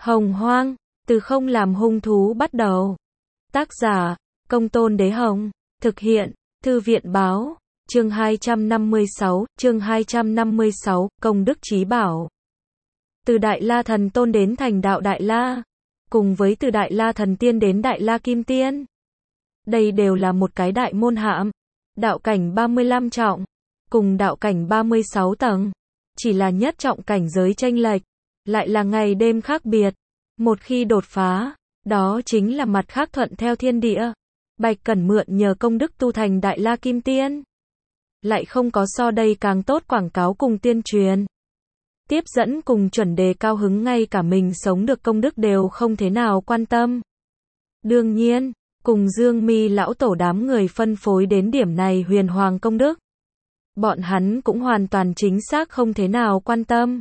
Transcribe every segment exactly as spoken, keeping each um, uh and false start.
Hồng Hoang, từ không làm hung thú bắt đầu. Tác giả, Công Tôn Đế Hồng. Thực hiện, Thư viện Báo. Chương hai trăm năm mươi sáu, chương hai trăm năm mươi sáu, Công đức Chí Bảo. Từ Đại La Thần Tôn đến thành đạo Đại La, cùng với từ Đại La Thần Tiên đến Đại La Kim Tiên. Đây đều là một cái đại môn hạm. Đạo cảnh ba mươi lăm trọng, cùng đạo cảnh ba mươi sáu tầng. Chỉ là nhất trọng cảnh giới chênh lệch, lại là ngày đêm khác biệt. Một khi đột phá, đó chính là mặt khác thuận theo thiên địa. Bạch Cẩn mượn nhờ công đức tu thành Đại La Kim Tiên. Lại không có so đây càng tốt quảng cáo cùng tuyên truyền. Tiếp dẫn cùng chuẩn đề cao hứng, ngay cả mình sống được công đức đều không thế nào quan tâm. Đương nhiên, cùng Dương Mi lão tổ đám người phân phối đến điểm này huyền hoàng công đức. Bọn hắn cũng hoàn toàn chính xác không thế nào quan tâm.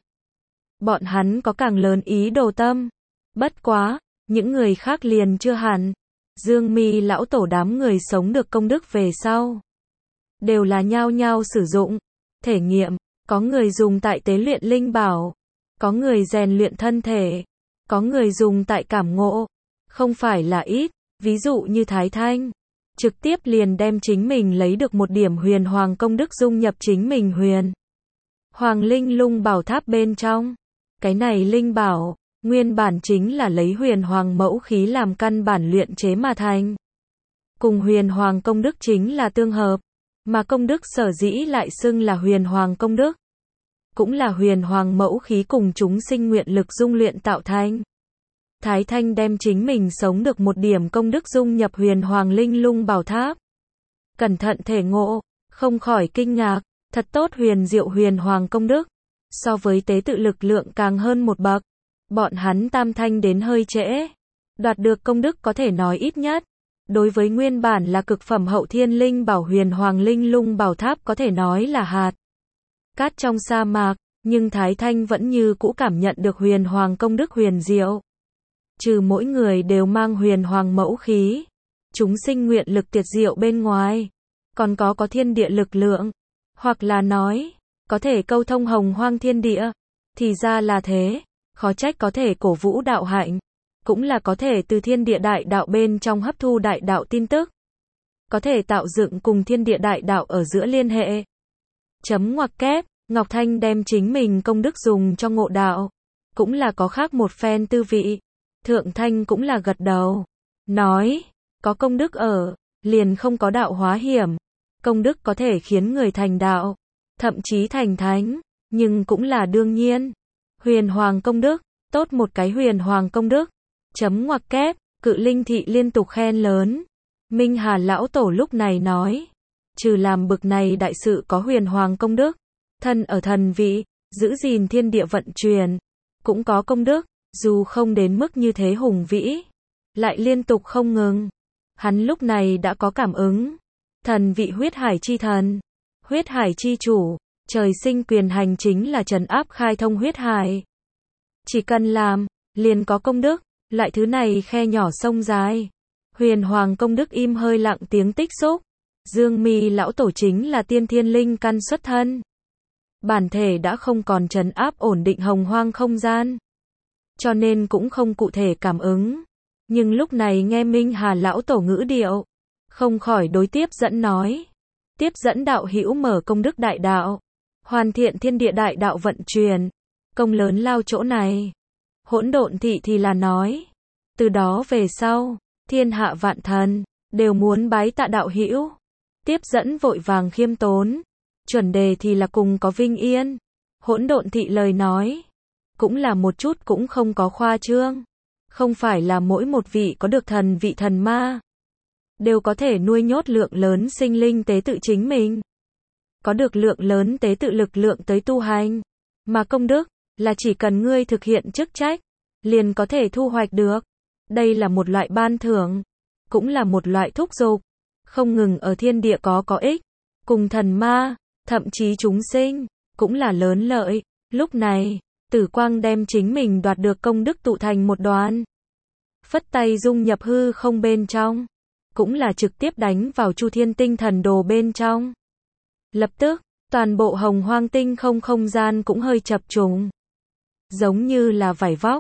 Bọn hắn có càng lớn ý đồ tâm. Bất quá, những người khác liền chưa hẳn. Dương Mi lão tổ đám người sống được công đức về sau, đều là nhao nhao sử dụng, thể nghiệm, có người dùng tại tế luyện linh bảo, có người rèn luyện thân thể, có người dùng tại cảm ngộ, không phải là ít, ví dụ như Thái Thanh, trực tiếp liền đem chính mình lấy được một điểm huyền hoàng công đức dung nhập chính mình huyền Hoàng Linh Lung bảo tháp bên trong. Cái này linh bảo, nguyên bản chính là lấy huyền hoàng mẫu khí làm căn bản luyện chế mà thành. Cùng huyền hoàng công đức chính là tương hợp, mà công đức sở dĩ lại xưng là huyền hoàng công đức. Cũng là huyền hoàng mẫu khí cùng chúng sinh nguyện lực dung luyện tạo thành. Thái Thanh đem chính mình sống được một điểm công đức dung nhập huyền hoàng linh lung bảo tháp. Cẩn thận thể ngộ, không khỏi kinh ngạc, thật tốt huyền diệu huyền hoàng công đức. So với tế tự lực lượng càng hơn một bậc. Bọn hắn tam thanh đến hơi trễ. Đoạt được công đức có thể nói ít nhất. Đối với nguyên bản là cực phẩm hậu thiên linh bảo huyền hoàng linh lung bảo tháp có thể nói là hạt cát trong sa mạc, nhưng Thái Thanh vẫn như cũ cảm nhận được huyền hoàng công đức huyền diệu. Trừ mỗi người đều mang huyền hoàng mẫu khí, chúng sinh nguyện lực tuyệt diệu bên ngoài, còn có có thiên địa lực lượng, hoặc là nói, có thể câu thông hồng hoang thiên địa. Thì ra là thế, khó trách có thể cổ vũ đạo hạnh, cũng là có thể từ thiên địa đại đạo bên trong hấp thu đại đạo tin tức, có thể tạo dựng cùng thiên địa đại đạo ở giữa liên hệ. Chấm ngoặc kép, Ngọc Thanh đem chính mình công đức dùng cho ngộ đạo, cũng là có khác một phen tư vị. Thượng Thanh cũng là gật đầu, nói, có công đức ở, liền không có đạo hóa hiểm. Công đức có thể khiến người thành đạo, thậm chí thành thánh, nhưng cũng là đương nhiên. Huyền hoàng công đức, tốt một cái huyền hoàng công đức. Chấm ngoặc kép, Cự Linh thị liên tục khen lớn. Minh Hà lão tổ lúc này nói, trừ làm bực này đại sự có huyền hoàng công đức, thân ở thần vị, giữ gìn thiên địa vận chuyển, cũng có công đức, dù không đến mức như thế hùng vĩ, lại liên tục không ngừng. Hắn lúc này đã có cảm ứng. Thần vị huyết hải chi thần, huyết hải chi chủ, trời sinh quyền hành chính là trấn áp khai thông huyết hải. Chỉ cần làm, liền có công đức, lại thứ này khe nhỏ sông dài. Huyền hoàng công đức im hơi lặng tiếng tích xúc. Dương Mi lão tổ chính là tiên thiên linh căn xuất thân. Bản thể đã không còn trấn áp ổn định hồng hoang không gian, cho nên cũng không cụ thể cảm ứng. Nhưng lúc này nghe Minh Hà lão tổ ngữ điệu, không khỏi đối tiếp dẫn nói. Tiếp dẫn đạo hữu mở công đức đại đạo, hoàn thiện thiên địa đại đạo vận chuyển, công lớn lao chỗ này. Hỗn Độn thị thì là nói, từ đó về sau, thiên hạ vạn thần đều muốn bái tạ đạo hữu. Tiếp dẫn vội vàng khiêm tốn. Chuẩn đề thì là cùng có vinh yên. Hỗn Độn thị lời nói, cũng là một chút cũng không có khoa trương. Không phải là mỗi một vị có được thần vị thần ma, đều có thể nuôi nhốt lượng lớn sinh linh tế tự chính mình. Có được lượng lớn tế tự lực lượng tới tu hành. Mà công đức, là chỉ cần ngươi thực hiện chức trách, liền có thể thu hoạch được. Đây là một loại ban thưởng, cũng là một loại thúc giục. Không ngừng ở thiên địa có có ích, cùng thần ma, thậm chí chúng sinh, cũng là lớn lợi. Lúc này, Tử Quang đem chính mình đoạt được công đức tụ thành một đoàn. Phất tay dung nhập hư không bên trong, cũng là trực tiếp đánh vào Chu Thiên tinh thần đồ bên trong. Lập tức, toàn bộ hồng hoang tinh không không gian cũng hơi chập trùng. Giống như là vải vóc,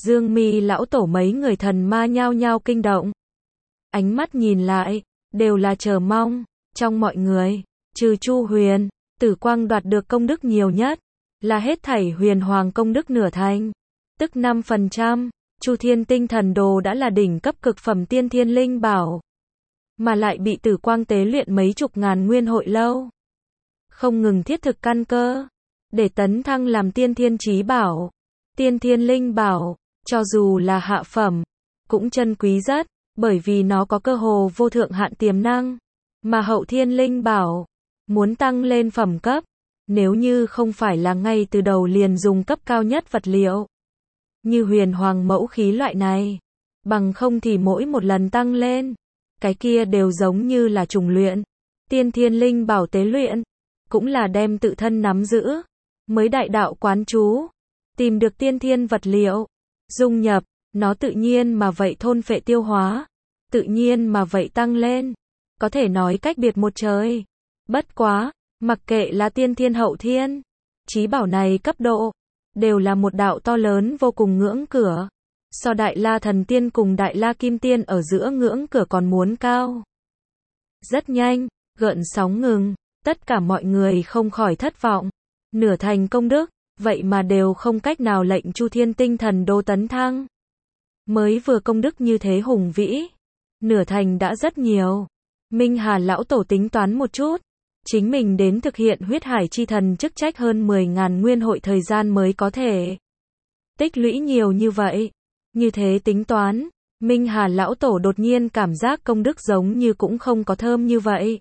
Dương Mi lão tổ mấy người thần ma nhao nhao kinh động. Ánh mắt nhìn lại, đều là chờ mong. Trong mọi người, trừ Chu Huyền, Tử Quang đoạt được công đức nhiều nhất, là hết thảy huyền hoàng công đức nửa thành, tức năm phần trăm. Chu Thiên Tinh Thần Đồ đã là đỉnh cấp cực phẩm tiên thiên linh bảo, mà lại bị Tử Quang tế luyện mấy chục ngàn nguyên hội lâu, không ngừng thiết thực căn cơ, để tấn thăng làm tiên thiên chí bảo. Tiên thiên linh bảo, cho dù là hạ phẩm, cũng chân quý rất, bởi vì nó có cơ hồ vô thượng hạn tiềm năng. Mà hậu thiên linh bảo, muốn tăng lên phẩm cấp, nếu như không phải là ngay từ đầu liền dùng cấp cao nhất vật liệu, như huyền hoàng mẫu khí loại này, bằng không thì mỗi một lần tăng lên, cái kia đều giống như là trùng luyện. Tiên thiên linh bảo tế luyện, cũng là đem tự thân nắm giữ, mới đại đạo quán chú, tìm được tiên thiên vật liệu, dung nhập, nó tự nhiên mà vậy thôn phệ tiêu hóa, tự nhiên mà vậy tăng lên, có thể nói cách biệt một trời. Bất quá, mặc kệ là tiên thiên hậu thiên, chí bảo này cấp độ, đều là một đạo to lớn vô cùng ngưỡng cửa, so Đại La Thần Tiên cùng Đại La Kim Tiên ở giữa ngưỡng cửa còn muốn cao. Rất nhanh, gợn sóng ngừng, tất cả mọi người không khỏi thất vọng, nửa thành công đức, vậy mà đều không cách nào lệnh Chu Thiên Tinh Thần Đô tấn thăng. Mới vừa công đức như thế hùng vĩ, nửa thành đã rất nhiều. Minh Hà lão tổ tính toán một chút, chính mình đến thực hiện huyết hải chi thần chức trách hơn mười ngàn nguyên hội thời gian mới có thể tích lũy nhiều như vậy. Như thế tính toán, Minh Hà lão tổ đột nhiên cảm giác công đức giống như cũng không có thơm như vậy.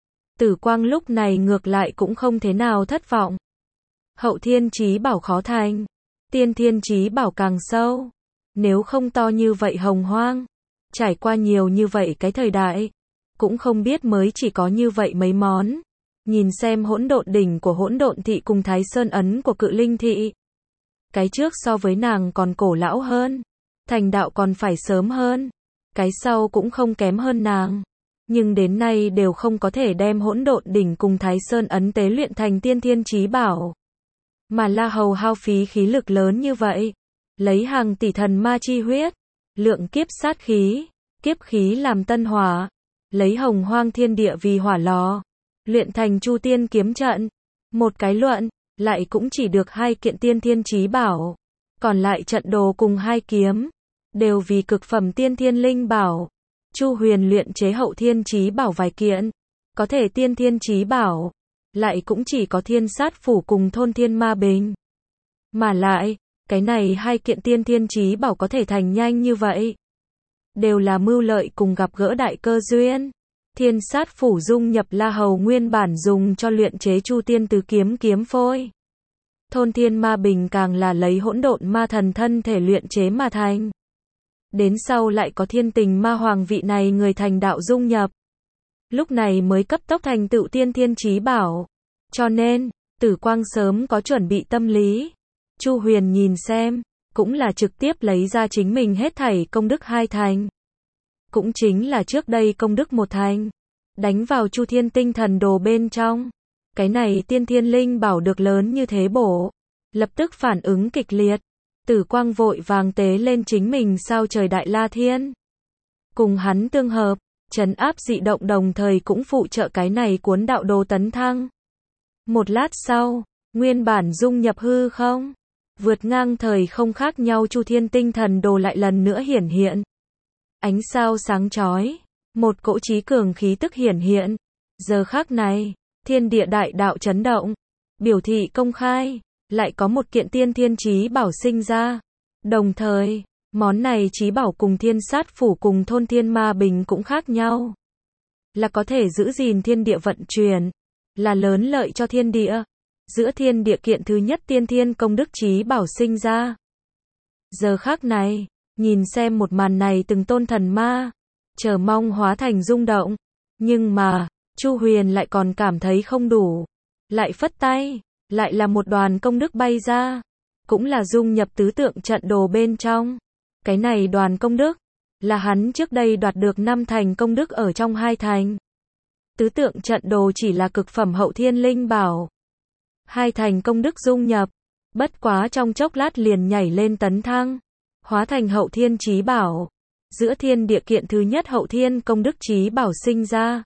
Tử Quang lúc này ngược lại cũng không thế nào thất vọng. Hậu thiên chí bảo khó thành, tiên thiên chí bảo càng sâu. Nếu không to như vậy hồng hoang, trải qua nhiều như vậy cái thời đại, cũng không biết mới chỉ có như vậy mấy món. Nhìn xem hỗn độn đỉnh của hỗn độn thị cùng Thái Sơn ấn của Cự Linh thị. Cái trước so với nàng còn cổ lão hơn, thành đạo còn phải sớm hơn. Cái sau cũng không kém hơn nàng, nhưng đến nay đều không có thể đem hỗn độn đỉnh cùng Thái Sơn ấn tế luyện thành tiên thiên chí bảo. Mà La Hầu hao phí khí lực lớn như vậy, lấy hàng tỷ thần ma chi huyết, lượng kiếp sát khí, kiếp khí làm tân hỏa, lấy hồng hoang thiên địa vì hỏa lò, luyện thành Chu Tiên kiếm trận. Một cái luận, lại cũng chỉ được hai kiện tiên thiên chí bảo, còn lại trận đồ cùng hai kiếm, đều vì cực phẩm tiên thiên linh bảo. Chu Huyền luyện chế hậu thiên chí bảo vài kiện, có thể tiên thiên chí bảo, lại cũng chỉ có Thiên Sát Phủ cùng Thôn Thiên Ma Bình. Mà lại, cái này hai kiện tiên thiên chí bảo có thể thành nhanh như vậy, đều là mưu lợi cùng gặp gỡ đại cơ duyên. Thiên Sát Phủ dung nhập La Hầu nguyên bản dùng cho luyện chế Chu Tiên tứ kiếm kiếm phôi. Thôn Thiên Ma Bình càng là lấy hỗn độn ma thần thân thể luyện chế mà thành. Đến sau lại có Thiên Tình Ma Hoàng vị này người thành đạo dung nhập, lúc này mới cấp tốc thành tựu tiên thiên chí bảo. Cho nên, Tử Quang sớm có chuẩn bị tâm lý. Chu Huyền nhìn xem, cũng là trực tiếp lấy ra chính mình hết thảy công đức hai thành. Cũng chính là trước đây công đức một thành, đánh vào Chu Thiên Tinh Thần Đồ bên trong. Cái này tiên thiên linh bảo được lớn như thế bổ, lập tức phản ứng kịch liệt. Tử Quang vội vàng tế lên chính mình sao trời Đại La Thiên, cùng hắn tương hợp, trấn áp dị động đồng thời cũng phụ trợ cái này cuốn đạo đồ tấn thăng. Một lát sau, nguyên bản dung nhập hư không, vượt ngang thời không khác nhau Chu Thiên Tinh Thần Đồ lại lần nữa hiển hiện. Ánh sao sáng chói, một cỗ chí cường khí tức hiển hiện. Giờ khắc này, thiên địa đại đạo chấn động, biểu thị công khai, lại có một kiện tiên thiên chí bảo sinh ra. Đồng thời, món này chí bảo cùng Thiên Sát Phủ cùng Thôn Thiên Ma Bình cũng khác nhau, là có thể giữ gìn thiên địa vận chuyển, là lớn lợi cho thiên địa. Giữa thiên địa kiện thứ nhất tiên thiên công đức chí bảo sinh ra. Giờ khắc này, nhìn xem một màn này từng tôn thần ma, chờ mong hóa thành rung động. Nhưng mà, Chu Huyền lại còn cảm thấy không đủ. Lại phất tay, lại là một đoàn công đức bay ra. Cũng là dung nhập tứ tượng trận đồ bên trong. Cái này đoàn công đức, là hắn trước đây đoạt được năm thành công đức ở trong hai thành. Tứ tượng trận đồ chỉ là cực phẩm hậu thiên linh bảo. Hai thành công đức dung nhập, bất quá trong chốc lát liền nhảy lên tấn thăng. hóa thành Hậu Thiên Chí Bảo. Giữa thiên địa kiện thứ nhất Hậu Thiên Công Đức Chí Bảo sinh ra.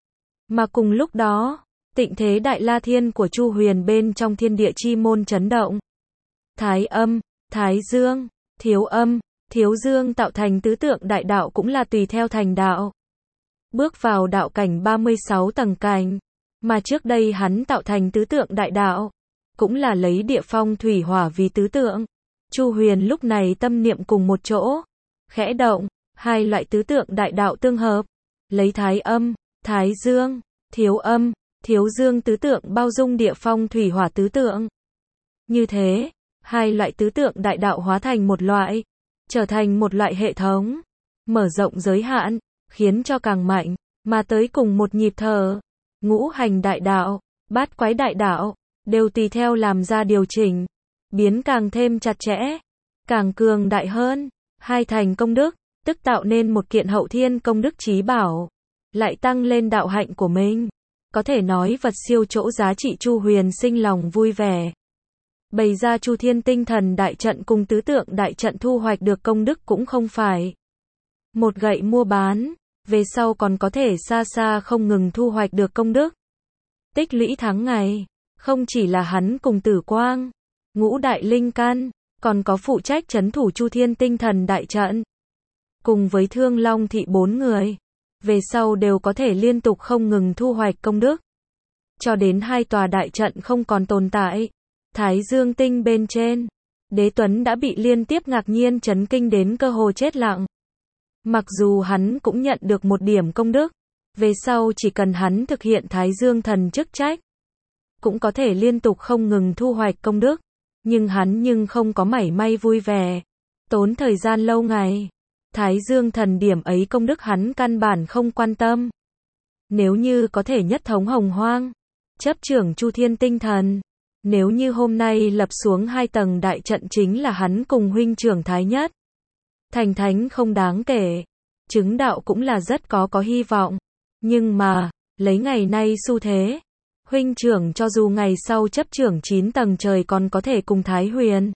Mà cùng lúc đó, tịnh thế Đại La Thiên của Chu Huyền bên trong thiên địa chi môn chấn động. Thái âm, Thái dương, Thiếu âm, Thiếu dương tạo thành tứ tượng đại đạo cũng là tùy theo thành đạo. Bước vào đạo cảnh ba mươi sáu tầng cảnh, mà trước đây hắn tạo thành tứ tượng đại đạo, cũng là lấy địa phong thủy hỏa vì tứ tượng. Chu Huyền lúc này tâm niệm cùng một chỗ, khẽ động, hai loại tứ tượng đại đạo tương hợp, lấy Thái âm, Thái dương, Thiếu âm, Thiếu dương tứ tượng bao dung địa phong thủy hỏa tứ tượng. Như thế, hai loại tứ tượng đại đạo hóa thành một loại, trở thành một loại hệ thống, mở rộng giới hạn, khiến cho càng mạnh, mà tới cùng một nhịp thở. Ngũ hành đại đạo, bát quái đại đạo, đều tùy theo làm ra điều chỉnh, biến càng thêm chặt chẽ, càng cường đại hơn, hai thành công đức, tức tạo nên một kiện Hậu Thiên Công Đức Chí Bảo, lại tăng lên đạo hạnh của mình. Có thể nói vật siêu chỗ giá trị. Chu Huyền sinh lòng vui vẻ. Bày ra Chu Thiên Tinh Thần Đại Trận cùng tứ tượng đại trận thu hoạch được công đức cũng không phải một gậy mua bán, về sau còn có thể xa xa không ngừng thu hoạch được công đức. Tích lũy tháng ngày, không chỉ là hắn cùng Tử Quang, Ngũ Đại Linh Căn, còn có phụ trách trấn thủ Chu Thiên Tinh Thần Đại Trận, cùng với Thương Long Thị bốn người, về sau đều có thể liên tục không ngừng thu hoạch công đức. Cho đến hai tòa đại trận không còn tồn tại, Thái Dương Tinh bên trên, Đế Tuấn đã bị liên tiếp ngạc nhiên chấn kinh đến cơ hồ chết lặng. Mặc dù hắn cũng nhận được một điểm công đức, về sau chỉ cần hắn thực hiện Thái Dương Thần chức trách, cũng có thể liên tục không ngừng thu hoạch công đức, nhưng hắn nhưng không có mảy may vui vẻ, tốn thời gian lâu ngày. Thái Dương Thần điểm ấy công đức hắn căn bản không quan tâm. Nếu như có thể nhất thống hồng hoang, chấp trưởng Chu Thiên Tinh Thần, nếu như hôm nay lập xuống hai tầng đại trận chính là hắn cùng huynh trưởng Thái Nhất. Thành thánh không đáng kể, chứng đạo cũng là rất có có hy vọng. Nhưng mà, lấy ngày nay xu thế, huynh trưởng cho dù ngày sau chấp trưởng chín tầng trời còn có thể cùng Thái Huyền,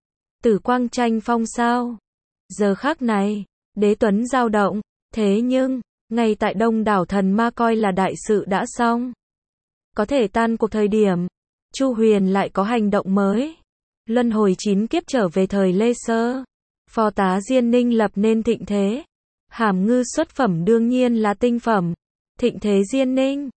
Tử Quang tranh phong sao? Giờ khắc này, Đế Tuấn dao động, thế nhưng, ngay tại Đông đảo thần ma coi là đại sự đã xong, có thể tan cuộc thời điểm, Chu Huyền lại có hành động mới. Luân hồi chín kiếp trở về thời Lê Sơ, phò tá Diên Ninh lập nên thịnh thế. Hàm Ngư xuất phẩm đương nhiên là tinh phẩm, thịnh thế Diên Ninh.